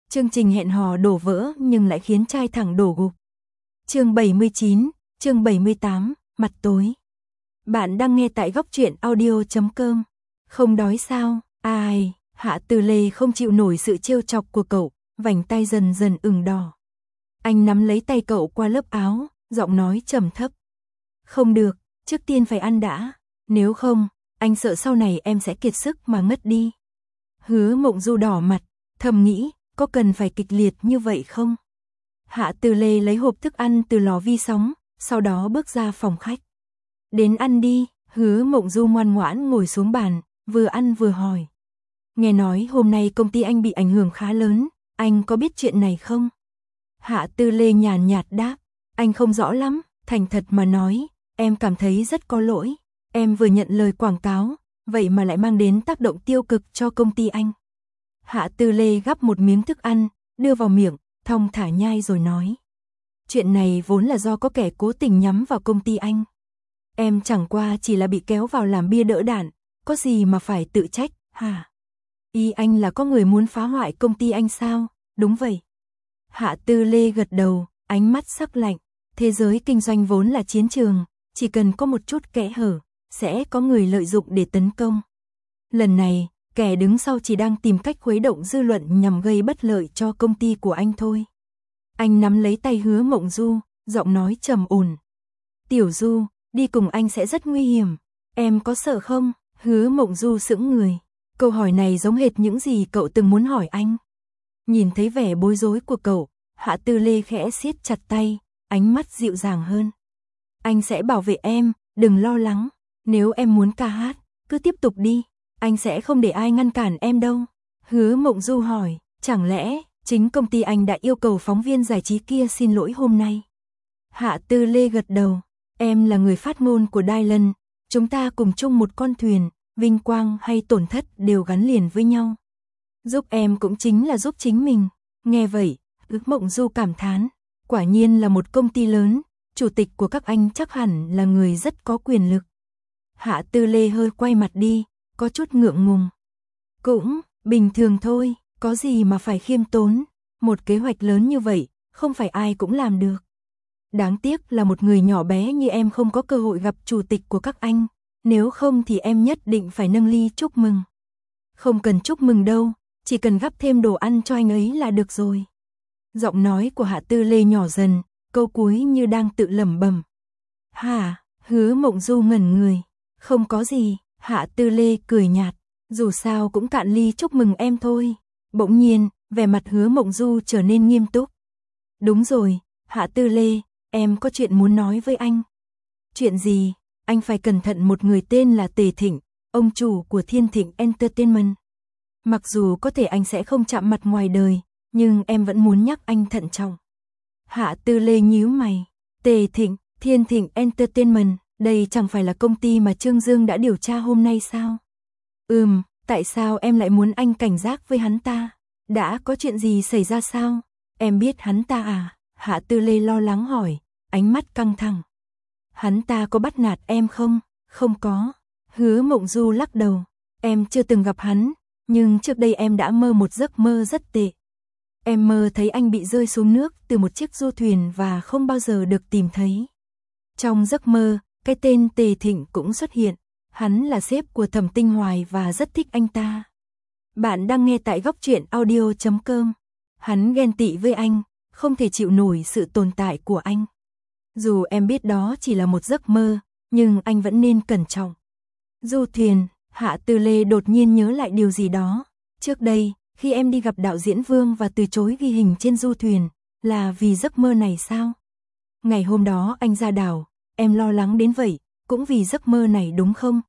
Chương trình hẹn hò đổ vỡ nhưng lại khiến trai thẳng đổ gục. Chương 79, chương 78, mặt tối. Bạn đang nghe tại góc truyện audio.com. Không đói sao? Ai? Hạ Tư Lê không chịu nổi sự trêu chọc của cậu, vành tay dần dần ửng đỏ. Anh nắm lấy tay cậu qua lớp áo, giọng nói trầm thấp. Không được, trước tiên phải ăn đã, nếu không, anh sợ sau này em sẽ kiệt sức mà ngất đi. Hứa Mộng Du đỏ mặt, thầm nghĩ, có cần phải kịch liệt như vậy không? Hạ Tư Lê lấy hộp thức ăn từ lò vi sóng, sau đó bước ra phòng khách. Đến ăn đi, Hứa Mộng Du ngoan ngoãn ngồi xuống bàn, vừa ăn vừa hỏi. Nghe nói hôm nay công ty anh bị ảnh hưởng khá lớn, anh có biết chuyện này không? Hạ Tư Lê nhàn nhạt đáp, anh không rõ lắm, thành thật mà nói, em cảm thấy rất có lỗi. Em vừa nhận lời quảng cáo, vậy mà lại mang đến tác động tiêu cực cho công ty anh. Hạ Tư Lê gắp một miếng thức ăn, đưa vào miệng, thong thả nhai rồi nói. Chuyện này vốn là do có kẻ cố tình nhắm vào công ty anh. Em chẳng qua chỉ là bị kéo vào làm bia đỡ đạn, có gì mà phải tự trách, hả? Ý anh là có người muốn phá hoại công ty anh sao? Đúng vậy. Hạ Tư Lê gật đầu, ánh mắt sắc lạnh. Thế giới kinh doanh vốn là chiến trường, chỉ cần có một chút kẽ hở, sẽ có người lợi dụng để tấn công. Lần này, kẻ đứng sau chỉ đang tìm cách khuấy động dư luận nhằm gây bất lợi cho công ty của anh thôi. Anh nắm lấy tay Hứa Mộng Du, giọng nói trầm ổn. Tiểu Du, đi cùng anh sẽ rất nguy hiểm. Em có sợ không? Hứa Mộng Du sững người. Câu hỏi này giống hệt những gì cậu từng muốn hỏi anh. Nhìn thấy vẻ bối rối của cậu, Hạ Tư Lê khẽ siết chặt tay, ánh mắt dịu dàng hơn. Anh sẽ bảo vệ em, đừng lo lắng. Nếu em muốn ca hát, cứ tiếp tục đi. Anh sẽ không để ai ngăn cản em đâu. Hứa Mộng Du hỏi, chẳng lẽ chính công ty anh đã yêu cầu phóng viên giải trí kia xin lỗi hôm nay? Hạ Tư Lê gật đầu, em là người phát ngôn của Dylan, chúng ta cùng chung một con thuyền, vinh quang hay tổn thất đều gắn liền với nhau. Giúp em cũng chính là giúp chính mình. Nghe vậy, Hứa Mộng Du cảm thán, quả nhiên là một công ty lớn, chủ tịch của các anh chắc hẳn là người rất có quyền lực. Hạ Tư Lê hơi quay mặt đi, có chút ngượng ngùng. Cũng, bình thường thôi, có gì mà phải khiêm tốn, một kế hoạch lớn như vậy, không phải ai cũng làm được. Đáng tiếc là một người nhỏ bé như em không có cơ hội gặp chủ tịch của các anh, nếu không thì em nhất định phải nâng ly chúc mừng. Không cần chúc mừng đâu, chỉ cần gắp thêm đồ ăn cho anh ấy là được rồi. Giọng nói của Hạ Tư Lê nhỏ dần, câu cuối như đang tự lẩm bẩm. Hả? Hứa Mộng Du ngẩn người. Không có gì, Hạ Tư Lê cười nhạt, dù sao cũng cạn ly chúc mừng em thôi. Bỗng nhiên, vẻ mặt Hứa Mộng Du trở nên nghiêm túc. Đúng rồi, Hạ Tư Lê, em có chuyện muốn nói với anh. Chuyện gì? Anh phải cẩn thận một người tên là Tề Thịnh, ông chủ của Thiên Thịnh Entertainment. Mặc dù có thể anh sẽ không chạm mặt ngoài đời, nhưng em vẫn muốn nhắc anh thận trọng. Hạ Tư Lê nhíu mày. Tề Thịnh, Thiên Thịnh Entertainment, đây chẳng phải là công ty mà Trương Dương đã điều tra hôm nay sao? Tại sao em lại muốn anh cảnh giác với hắn ta? Đã có chuyện gì xảy ra sao? Em biết hắn ta à? Hạ Tư Lê lo lắng hỏi, ánh mắt căng thẳng. Hắn ta có bắt nạt em không? Không có. Hứa Mộng Du lắc đầu. Em chưa từng gặp hắn, nhưng trước đây em đã mơ một giấc mơ rất tệ. Em mơ thấy anh bị rơi xuống nước từ một chiếc du thuyền và không bao giờ được tìm thấy. Trong giấc mơ, cái tên Tề Thịnh cũng xuất hiện. Hắn là sếp của Thẩm Tinh Hoài và rất thích anh ta. Bạn đang nghe tại góc truyện audio.com. Hắn ghen tị với anh, không thể chịu nổi sự tồn tại của anh. Dù em biết đó chỉ là một giấc mơ, nhưng anh vẫn nên cẩn trọng. Du thuyền, Hạ Tư Lê đột nhiên nhớ lại điều gì đó. Trước đây, khi em đi gặp đạo diễn Vương và từ chối ghi hình trên du thuyền, là vì giấc mơ này sao? Ngày hôm đó anh ra đảo, em lo lắng đến vậy, cũng vì giấc mơ này đúng không?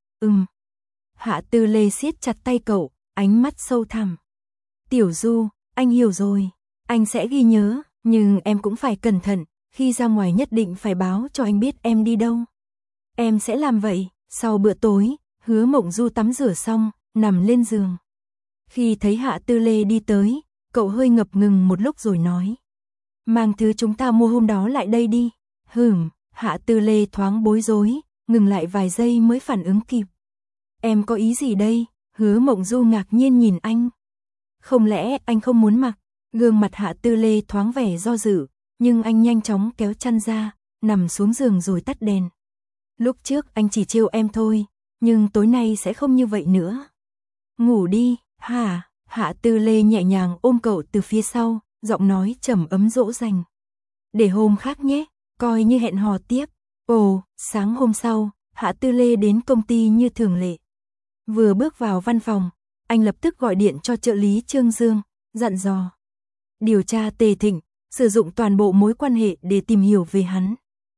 Hạ Tư Lê siết chặt tay cậu, ánh mắt sâu thẳm. Tiểu Du, anh hiểu rồi, anh sẽ ghi nhớ, nhưng em cũng phải cẩn thận, khi ra ngoài nhất định phải báo cho anh biết em đi đâu. Em sẽ làm vậy. Sau bữa tối, Hứa Mộng Du tắm rửa xong, nằm lên giường. Khi thấy Hạ Tư Lê đi tới, cậu hơi ngập ngừng một lúc rồi nói. Mang thứ chúng ta mua hôm đó lại đây đi. Hạ Tư Lê thoáng bối rối, ngừng lại vài giây mới phản ứng kịp. Em có ý gì đây? Hứa Mộng Du ngạc nhiên nhìn anh. Không lẽ anh không muốn mặc? Gương mặt Hạ Tư Lê thoáng vẻ do dự, nhưng anh nhanh chóng kéo chăn ra, nằm xuống giường rồi tắt đèn. Lúc trước anh chỉ trêu em thôi, nhưng tối nay sẽ không như vậy nữa. Ngủ đi, hả? Hạ Tư Lê nhẹ nhàng ôm cậu từ phía sau, giọng nói trầm ấm dỗ dành. Để hôm khác nhé, coi như hẹn hò tiếp. Ồ, sáng hôm sau, Hạ Tư Lê đến công ty như thường lệ. Vừa bước vào văn phòng, anh lập tức gọi điện cho trợ lý Trương Dương, dặn dò. Điều tra Tề Thịnh, sử dụng toàn bộ mối quan hệ để tìm hiểu về hắn.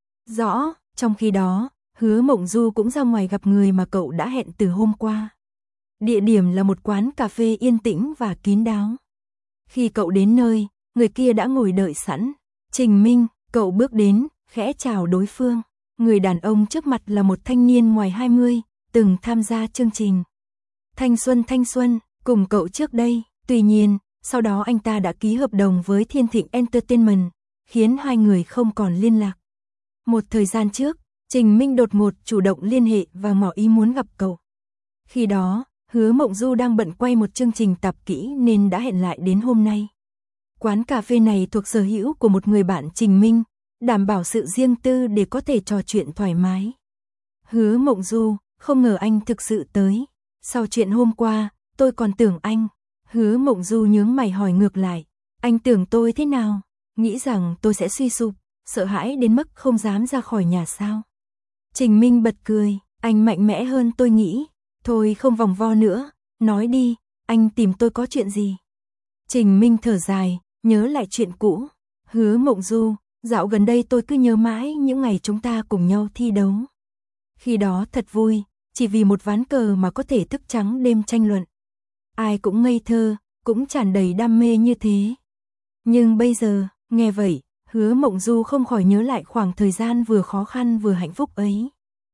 Rõ, trong khi đó, Hứa Mộng Du cũng ra ngoài gặp người mà cậu đã hẹn từ hôm qua. Địa điểm là một quán cà phê yên tĩnh và kín đáo. Khi cậu đến nơi, người kia đã ngồi đợi sẵn. Trình Minh, cậu bước đến, khẽ chào đối phương. Người đàn ông trước mặt là một thanh niên ngoài 20, từng tham gia chương trình Thanh Xuân cùng cậu trước đây. Tuy nhiên, sau đó anh ta đã ký hợp đồng với Thiên Thịnh Entertainment, khiến hai người không còn liên lạc. Một thời gian trước, Trình Minh đột ngột chủ động liên hệ và ngỏ ý muốn gặp cậu. Khi đó, Hứa Mộng Du đang bận quay một chương trình tạp kỹ nên đã hẹn lại đến hôm nay. Quán cà phê này thuộc sở hữu của một người bạn Trình Minh, đảm bảo sự riêng tư để có thể trò chuyện thoải mái. Hứa Mộng Du, không ngờ anh thực sự tới. Sau chuyện hôm qua, tôi còn tưởng anh. Hứa Mộng Du nhướng mày hỏi ngược lại. Anh tưởng tôi thế nào? Nghĩ rằng tôi sẽ suy sụp, sợ hãi đến mức không dám ra khỏi nhà sao? Trình Minh bật cười. Anh mạnh mẽ hơn tôi nghĩ. Thôi không vòng vo nữa, nói đi, anh tìm tôi có chuyện gì? Trình Minh thở dài, nhớ lại chuyện cũ. Hứa Mộng Du, dạo gần đây tôi cứ nhớ mãi những ngày chúng ta cùng nhau thi đấu. Khi đó thật vui, chỉ vì một ván cờ mà có thể thức trắng đêm tranh luận. Ai cũng ngây thơ, cũng tràn đầy đam mê như thế. Nhưng bây giờ, nghe vậy, Hứa Mộng Du không khỏi nhớ lại khoảng thời gian vừa khó khăn vừa hạnh phúc ấy.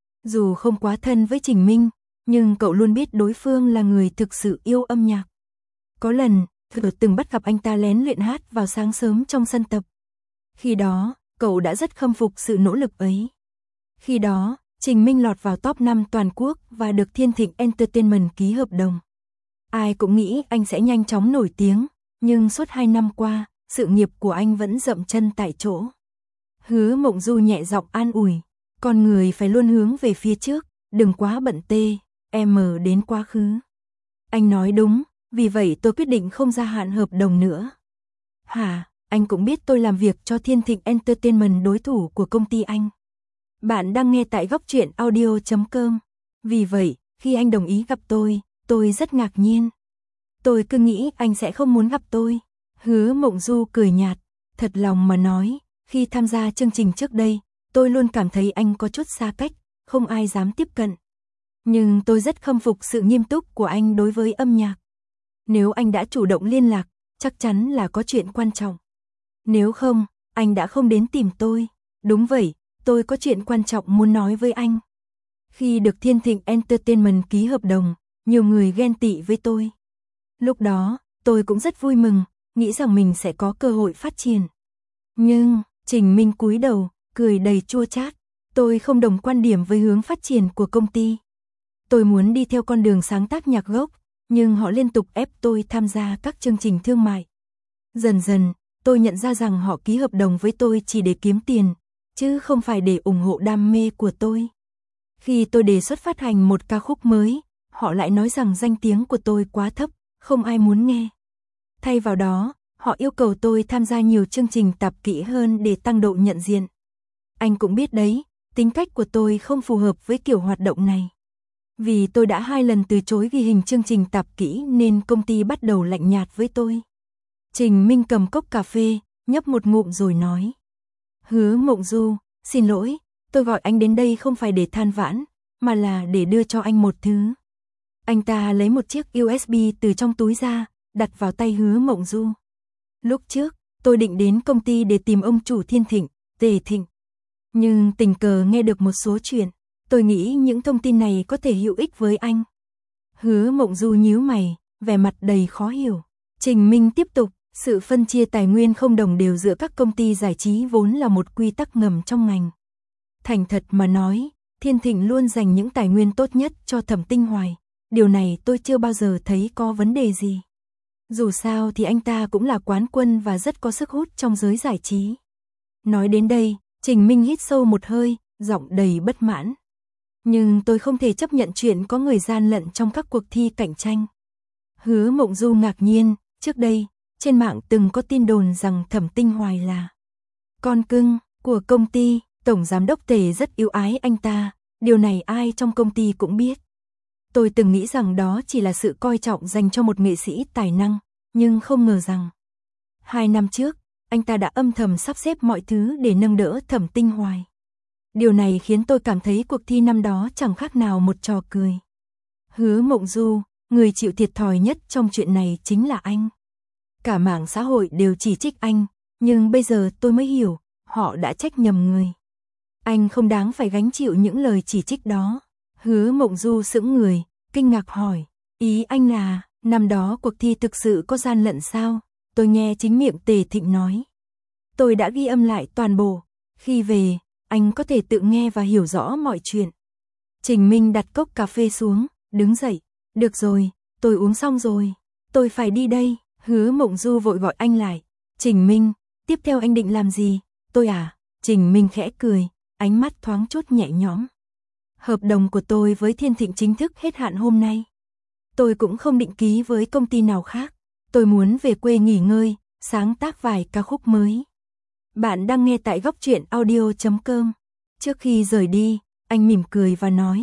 Dù không quá thân với Trình Minh, nhưng cậu luôn biết đối phương là người thực sự yêu âm nhạc. Có lần, cậu từng bắt gặp anh ta lén luyện hát vào sáng sớm trong sân tập. Khi đó, cậu đã rất khâm phục sự nỗ lực ấy. Khi đó, Trình Minh lọt vào top 5 toàn quốc và được Thiên Thịnh Entertainment ký hợp đồng. Ai cũng nghĩ anh sẽ nhanh chóng nổi tiếng, nhưng suốt 2 năm qua, sự nghiệp của anh vẫn dậm chân tại chỗ. Hứa Mộng Du nhẹ giọng an ủi, con người phải luôn hướng về phía trước, đừng quá bận đến quá khứ. Anh nói đúng, vì vậy tôi quyết định không gia hạn hợp đồng nữa. Hả, anh cũng biết tôi làm việc cho Thiên Thịnh Entertainment, đối thủ của công ty anh. Bạn đang nghe tại góc truyện audio.com. Vì vậy, khi anh đồng ý gặp tôi rất ngạc nhiên. Tôi cứ nghĩ anh sẽ không muốn gặp tôi. Hứa Mộng Du cười nhạt, thật lòng mà nói, khi tham gia chương trình trước đây, tôi luôn cảm thấy anh có chút xa cách, không ai dám tiếp cận. Nhưng tôi rất khâm phục sự nghiêm túc của anh đối với âm nhạc. Nếu anh đã chủ động liên lạc, chắc chắn là có chuyện quan trọng. Nếu không, anh đã không đến tìm tôi. Đúng vậy, tôi có chuyện quan trọng muốn nói với anh. Khi được Thiên Thịnh Entertainment ký hợp đồng, nhiều người ghen tị với tôi. Lúc đó, tôi cũng rất vui mừng, nghĩ rằng mình sẽ có cơ hội phát triển. Nhưng, Trình Minh cúi đầu, cười đầy chua chát. Tôi không đồng quan điểm với hướng phát triển của công ty. Tôi muốn đi theo con đường sáng tác nhạc gốc, nhưng họ liên tục ép tôi tham gia các chương trình thương mại. Dần dần, tôi nhận ra rằng họ ký hợp đồng với tôi chỉ để kiếm tiền, chứ không phải để ủng hộ đam mê của tôi. Khi tôi đề xuất phát hành một ca khúc mới, họ lại nói rằng danh tiếng của tôi quá thấp, không ai muốn nghe. Thay vào đó, họ yêu cầu tôi tham gia nhiều chương trình tạp kỹ hơn để tăng độ nhận diện. Anh cũng biết đấy, tính cách của tôi không phù hợp với kiểu hoạt động này. Vì tôi đã 2 lần từ chối ghi hình chương trình tạp kỹ nên công ty bắt đầu lạnh nhạt với tôi. Trình Minh cầm cốc cà phê, nhấp một ngụm rồi nói. Hứa Mộng Du, xin lỗi, tôi gọi anh đến đây không phải để than vãn, mà là để đưa cho anh một thứ. Anh ta lấy một chiếc USB từ trong túi ra, đặt vào tay Hứa Mộng Du. Lúc trước, tôi định đến công ty để tìm ông chủ Thiên Thịnh, Tề Thịnh. Nhưng tình cờ nghe được một số chuyện, tôi nghĩ những thông tin này có thể hữu ích với anh. Hứa Mộng Du nhíu mày, vẻ mặt đầy khó hiểu. Trình Minh tiếp tục, sự phân chia tài nguyên không đồng đều giữa các công ty giải trí vốn là một quy tắc ngầm trong ngành. Thành thật mà nói, Thiên Thịnh luôn dành những tài nguyên tốt nhất cho Thẩm Tinh Hoài. Điều này tôi chưa bao giờ thấy có vấn đề gì. Dù sao thì anh ta cũng là quán quân và rất có sức hút trong giới giải trí. Nói đến đây, Trình Minh hít sâu một hơi, giọng đầy bất mãn. Nhưng tôi không thể chấp nhận chuyện có người gian lận trong các cuộc thi cạnh tranh. Hứa Mộng Du ngạc nhiên, trước đây, trên mạng từng có tin đồn rằng Thẩm Tinh Hoài là con cưng của công ty, tổng giám đốc Tề rất yêu ái anh ta, điều này ai trong công ty cũng biết. Tôi từng nghĩ rằng đó chỉ là sự coi trọng dành cho một nghệ sĩ tài năng, nhưng không ngờ rằng 2 năm trước, anh ta đã âm thầm sắp xếp mọi thứ để nâng đỡ Thẩm Tinh Hoài. Điều này khiến tôi cảm thấy cuộc thi năm đó chẳng khác nào một trò cười. Hứa Mộng Du, người chịu thiệt thòi nhất trong chuyện này chính là anh. Cả mạng xã hội đều chỉ trích anh, nhưng bây giờ tôi mới hiểu, họ đã trách nhầm người. Anh không đáng phải gánh chịu những lời chỉ trích đó. Hứa Mộng Du sững người, kinh ngạc hỏi, ý anh là, năm đó cuộc thi thực sự có gian lận sao? Tôi nghe chính miệng Tề Thịnh nói. Tôi đã ghi âm lại toàn bộ, khi về, anh có thể tự nghe và hiểu rõ mọi chuyện. Trình Minh đặt cốc cà phê xuống, đứng dậy, được rồi, tôi uống xong rồi, tôi phải đi đây. Hứa Mộng Du vội gọi anh lại, Trình Minh, tiếp theo anh định làm gì? Tôi à? Trình Minh khẽ cười, ánh mắt thoáng chút nhẹ nhõm. Hợp đồng của tôi với Thiên Thịnh chính thức hết hạn hôm nay. Tôi cũng không định ký với công ty nào khác. Tôi muốn về quê nghỉ ngơi, sáng tác vài ca khúc mới. Bạn đang nghe tại góc truyện audio.com. Trước khi rời đi, anh mỉm cười và nói,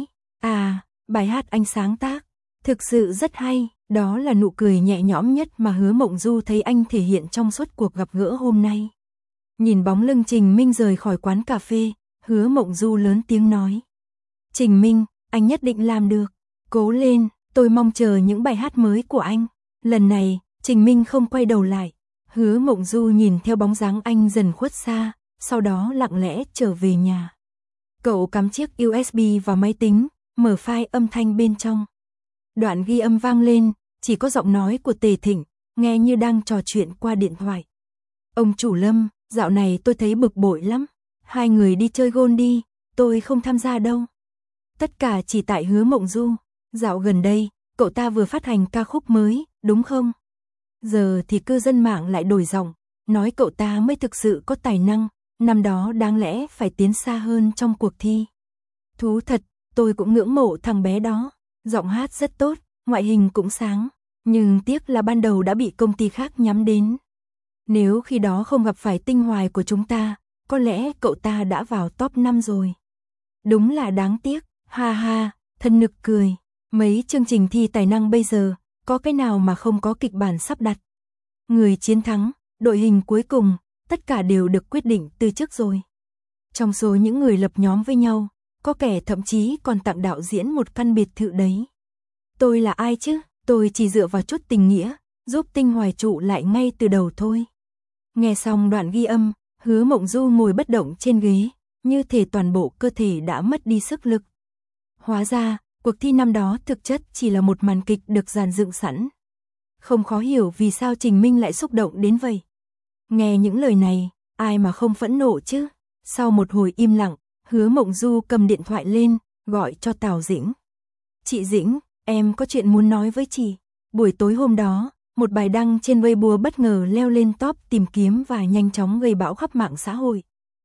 bài hát anh sáng tác, thực sự rất hay. Đó là nụ cười nhẹ nhõm nhất mà Hứa Mộng Du thấy anh thể hiện trong suốt cuộc gặp gỡ hôm nay. Nhìn bóng lưng Trình Minh rời khỏi quán cà phê, Hứa Mộng Du lớn tiếng nói. Trình Minh, anh nhất định làm được. Cố lên, tôi mong chờ những bài hát mới của anh. Lần này, Trình Minh không quay đầu lại. Hứa Mộng Du nhìn theo bóng dáng anh dần khuất xa, sau đó lặng lẽ trở về nhà. Cậu cắm chiếc USB vào máy tính, mở file âm thanh bên trong. Đoạn ghi âm vang lên, chỉ có giọng nói của Tề Thịnh, nghe như đang trò chuyện qua điện thoại. Ông chủ Lâm, dạo này tôi thấy bực bội lắm. Hai người đi chơi golf đi, tôi không tham gia đâu. Tất cả chỉ tại Hứa Mộng Du. Dạo gần đây, cậu ta vừa phát hành ca khúc mới, đúng không? Giờ thì cư dân mạng lại đổi giọng, nói cậu ta mới thực sự có tài năng, năm đó đáng lẽ phải tiến xa hơn trong cuộc thi. Thú thật, tôi cũng ngưỡng mộ thằng bé đó. Giọng hát rất tốt, ngoại hình cũng sáng, nhưng tiếc là ban đầu đã bị công ty khác nhắm đến. Nếu khi đó không gặp phải Tinh Hoài của chúng ta, có lẽ cậu ta đã vào top 5 rồi. Đúng là đáng tiếc, ha ha, thân nực cười. Mấy chương trình thi tài năng bây giờ, có cái nào mà không có kịch bản sắp đặt. Người chiến thắng, đội hình cuối cùng, tất cả đều được quyết định từ trước rồi. Trong số những người lập nhóm với nhau, có kẻ thậm chí còn tặng đạo diễn một căn biệt thự đấy. Tôi là ai chứ? Tôi chỉ dựa vào chút tình nghĩa, giúp Tinh Hoài trụ lại ngay từ đầu thôi. Nghe xong đoạn ghi âm, Hứa Mộng Du ngồi bất động trên ghế, như thể toàn bộ cơ thể đã mất đi sức lực. Hóa ra, cuộc thi năm đó thực chất chỉ là một màn kịch được dàn dựng sẵn. Không khó hiểu vì sao Trình Minh lại xúc động đến vậy. Nghe những lời này, ai mà không phẫn nộ chứ? Sau một hồi im lặng, Hứa Mộng Du cầm điện thoại lên, gọi cho Tào Dĩnh. Chị Dĩnh, em có chuyện muốn nói với chị. Buổi tối hôm đó, một bài đăng trên Weibo bất ngờ leo lên top tìm kiếm và nhanh chóng gây bão khắp mạng xã hội.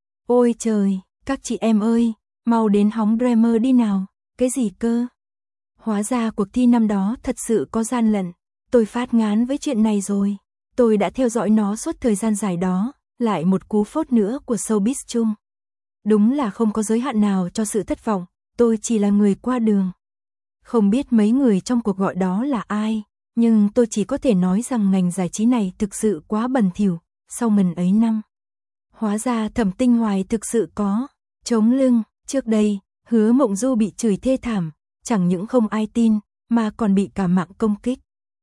Ôi trời, các chị em ơi, mau đến hóng Dreamer đi nào. Cái gì cơ? Hóa ra cuộc thi năm đó thật sự có gian lận. Tôi phát ngán với chuyện này rồi. Tôi đã theo dõi nó suốt thời gian dài đó, lại một cú phốt nữa của showbiz chung. Đúng là không có giới hạn nào cho sự thất vọng, tôi chỉ là người qua đường. Không biết mấy người trong cuộc gọi đó là ai, nhưng tôi chỉ có thể nói rằng ngành giải trí này thực sự quá bẩn thỉu, sau ngần ấy năm. Hóa ra Thẩm Tinh Hoài thực sự có chống lưng, trước đây, Hứa Mộng Du bị chửi thê thảm, chẳng những không ai tin, mà còn bị cả mạng công kích.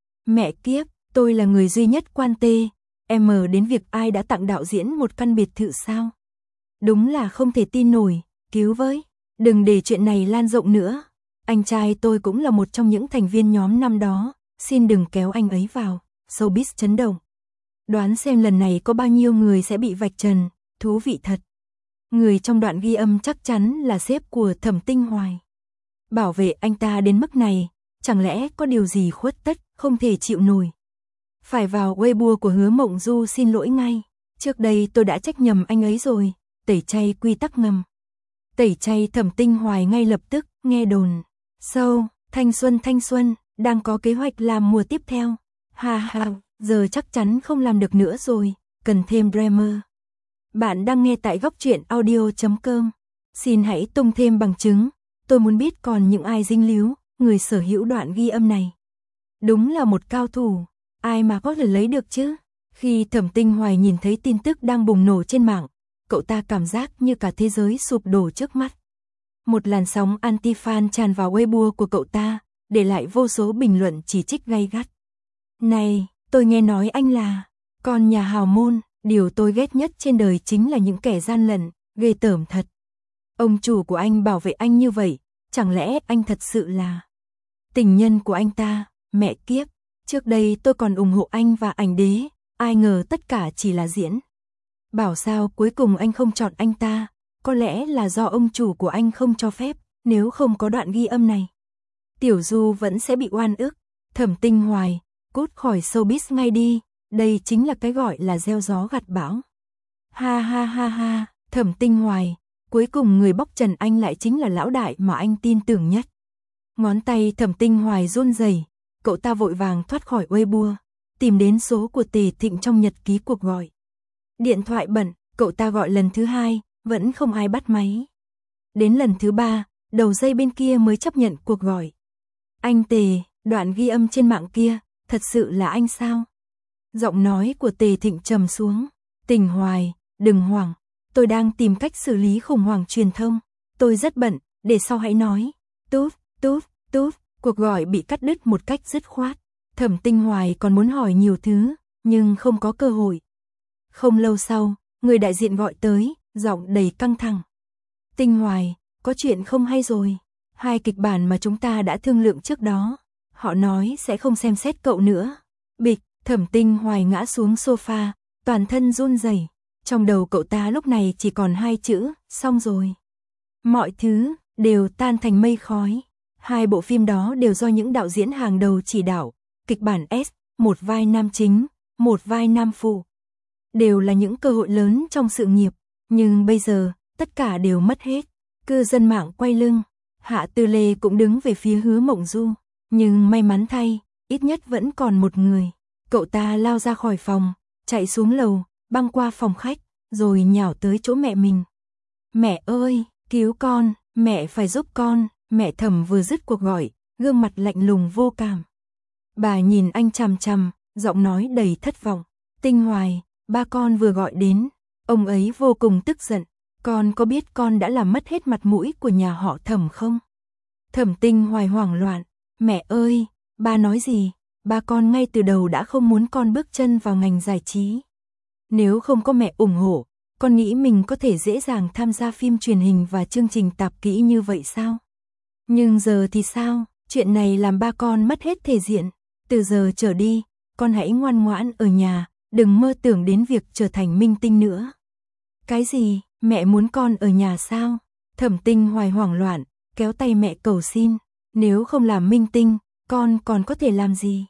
Mẹ kiếp, tôi là người duy nhất quan tê, em đến việc ai đã tặng đạo diễn một căn biệt thự sao? Đúng là không thể tin nổi, cứu với, đừng để chuyện này lan rộng nữa. Anh trai tôi cũng là một trong những thành viên nhóm năm đó, xin đừng kéo anh ấy vào, showbiz chấn động. Đoán xem lần này có bao nhiêu người sẽ bị vạch trần, thú vị thật. Người trong đoạn ghi âm chắc chắn là sếp của Thẩm Tinh Hoài. Bảo vệ anh ta đến mức này, chẳng lẽ có điều gì khuất tất, không thể chịu nổi. Phải vào Weibo của Hứa Mộng Du xin lỗi ngay. Trước đây tôi đã trách nhầm anh ấy rồi. Tẩy chay quy tắc ngầm. Tẩy chay Thẩm Tinh Hoài ngay lập tức, nghe đồn. Thanh Xuân, đang có kế hoạch làm mùa tiếp theo. Ha ha, giờ chắc chắn không làm được nữa rồi, cần thêm drama. Bạn đang nghe tại góc truyện audio.com. Xin hãy tung thêm bằng chứng. Tôi muốn biết còn những ai dính líu, người sở hữu đoạn ghi âm này. Đúng là một cao thủ, ai mà có thể lấy được chứ? Khi Thẩm Tinh Hoài nhìn thấy tin tức đang bùng nổ trên mạng, cậu ta cảm giác như cả thế giới sụp đổ trước mắt. Một làn sóng anti-fan tràn vào Weibo của cậu ta, để lại vô số bình luận chỉ trích gay gắt. Này, tôi nghe nói anh là con nhà hào môn, điều tôi ghét nhất trên đời chính là những kẻ gian lận, ghê tởm thật. Ông chủ của anh bảo vệ anh như vậy, chẳng lẽ anh thật sự là tình nhân của anh ta? Mẹ kiếp, trước đây tôi còn ủng hộ anh và ảnh đế, ai ngờ tất cả chỉ là diễn. Bảo sao cuối cùng anh không chọn anh ta, có lẽ là do ông chủ của anh không cho phép, nếu không có đoạn ghi âm này. Tiểu Du vẫn sẽ bị oan ức. Thẩm Tinh Hoài, cút khỏi showbiz ngay đi, đây chính là cái gọi là gieo gió gặt bão. Ha ha ha ha, Thẩm Tinh Hoài, cuối cùng người bóc trần anh lại chính là lão đại mà anh tin tưởng nhất. Ngón tay Thẩm Tinh Hoài run rẩy, cậu ta vội vàng thoát khỏi Weibo, tìm đến số của Tề Thịnh trong nhật ký cuộc gọi. Điện thoại bận, cậu ta gọi lần thứ 2, vẫn không ai bắt máy. Đến lần thứ 3, đầu dây bên kia mới chấp nhận cuộc gọi. Anh Tề, đoạn ghi âm trên mạng kia, thật sự là anh sao? Giọng nói của Tề Thịnh trầm xuống. Tình Hoài, đừng hoảng, tôi đang tìm cách xử lý khủng hoảng truyền thông. Tôi rất bận, để sau hãy nói. Tút, cuộc gọi bị cắt đứt một cách dứt khoát. Thẩm Tinh Hoài còn muốn hỏi nhiều thứ, nhưng không có cơ hội. Không lâu sau, người đại diện gọi tới, giọng đầy căng thẳng. Tinh Hoài, có chuyện không hay rồi. 2 kịch bản mà chúng ta đã thương lượng trước đó, họ nói sẽ không xem xét cậu nữa. Bịch, Thẩm Tinh Hoài ngã xuống sofa, toàn thân run rẩy. Trong đầu cậu ta lúc này chỉ còn 2 chữ, xong rồi. Mọi thứ đều tan thành mây khói. 2 bộ phim đó đều do những đạo diễn hàng đầu chỉ đạo, kịch bản S, một vai nam chính, một vai nam phụ. Đều là những cơ hội lớn trong sự nghiệp, nhưng bây giờ, tất cả đều mất hết. Cư dân mạng quay lưng, Hạ Tư Lê cũng đứng về phía Hứa Mộng Du, nhưng may mắn thay, ít nhất vẫn còn một người. Cậu ta lao ra khỏi phòng, chạy xuống lầu, băng qua phòng khách, rồi nhào tới chỗ mẹ mình. Mẹ ơi, cứu con, mẹ phải giúp con. Mẹ Thẩm vừa dứt cuộc gọi, gương mặt lạnh lùng vô cảm. Bà nhìn anh chằm chằm, giọng nói đầy thất vọng. Tinh Hoài, ba con vừa gọi đến, ông ấy vô cùng tức giận. Con có biết con đã làm mất hết mặt mũi của nhà họ Thẩm không? Thẩm Tinh Hoài hoảng loạn. Mẹ ơi, ba nói gì? Ba con ngay từ đầu đã không muốn con bước chân vào ngành giải trí. Nếu không có mẹ ủng hộ, con nghĩ mình có thể dễ dàng tham gia phim truyền hình và chương trình tạp kỹ như vậy sao? Nhưng giờ thì sao? Chuyện này làm ba con mất hết thể diện. Từ giờ trở đi, con hãy ngoan ngoãn ở nhà, đừng mơ tưởng đến việc trở thành minh tinh nữa. Cái gì? Mẹ muốn con ở nhà sao? Thẩm Tinh Hoài hoảng loạn, kéo tay mẹ cầu xin. Nếu không làm minh tinh, con còn có thể làm gì?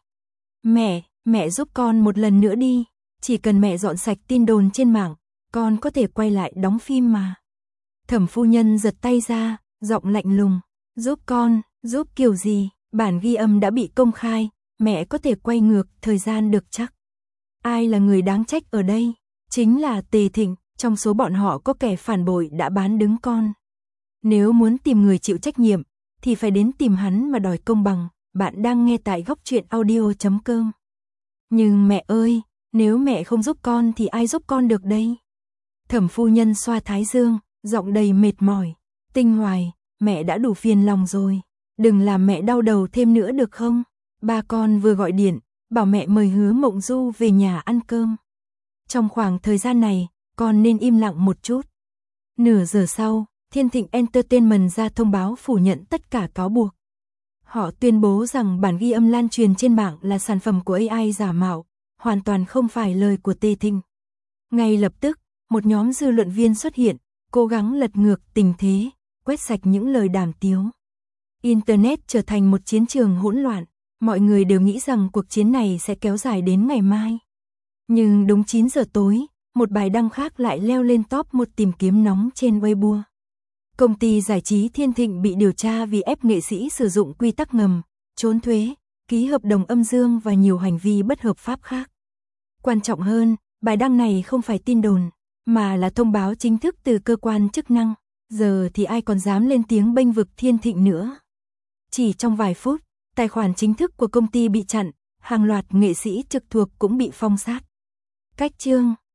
Mẹ giúp con một lần nữa đi. Chỉ cần mẹ dọn sạch tin đồn trên mạng, con có thể quay lại đóng phim mà. Thẩm phu nhân giật tay ra, giọng lạnh lùng. Giúp con, giúp kiểu gì? Bản ghi âm đã bị công khai, mẹ có thể quay ngược thời gian được chắc. Ai là người đáng trách ở đây? Chính là Tề Thịnh, trong số bọn họ có kẻ phản bội đã bán đứng con. Nếu muốn tìm người chịu trách nhiệm, thì phải đến tìm hắn mà đòi công bằng. Bạn đang nghe tại góc truyện audio.com. Nhưng mẹ ơi, nếu mẹ không giúp con thì ai giúp con được đây? Thẩm phu nhân xoa thái dương, giọng đầy mệt mỏi. Tinh Hoài, mẹ đã đủ phiền lòng rồi. Đừng làm mẹ đau đầu thêm nữa được không? Ba con vừa gọi điện, bảo mẹ mời Hứa Mộng Du về nhà ăn cơm. Trong khoảng thời gian này, con nên im lặng một chút. Nửa giờ sau, Thiên Thịnh Entertainment ra thông báo phủ nhận tất cả cáo buộc. Họ tuyên bố rằng bản ghi âm lan truyền trên mạng là sản phẩm của AI giả mạo, hoàn toàn không phải lời của Tề Thịnh. Ngay lập tức, một nhóm dư luận viên xuất hiện, cố gắng lật ngược tình thế, quét sạch những lời đàm tiếu. Internet trở thành một chiến trường hỗn loạn. Mọi người đều nghĩ rằng cuộc chiến này sẽ kéo dài đến ngày mai. Nhưng đúng 9 giờ tối, một bài đăng khác lại leo lên top 1 tìm kiếm nóng trên Weibo. Công ty giải trí Thiên Thịnh bị điều tra vì ép nghệ sĩ sử dụng quy tắc ngầm, trốn thuế, ký hợp đồng âm dương và nhiều hành vi bất hợp pháp khác. Quan trọng hơn, bài đăng này không phải tin đồn, mà là thông báo chính thức từ cơ quan chức năng. Giờ thì ai còn dám lên tiếng bênh vực Thiên Thịnh nữa. Chỉ trong vài phút, tài khoản chính thức của công ty bị chặn, hàng loạt nghệ sĩ trực thuộc cũng bị phong sát. Cách chương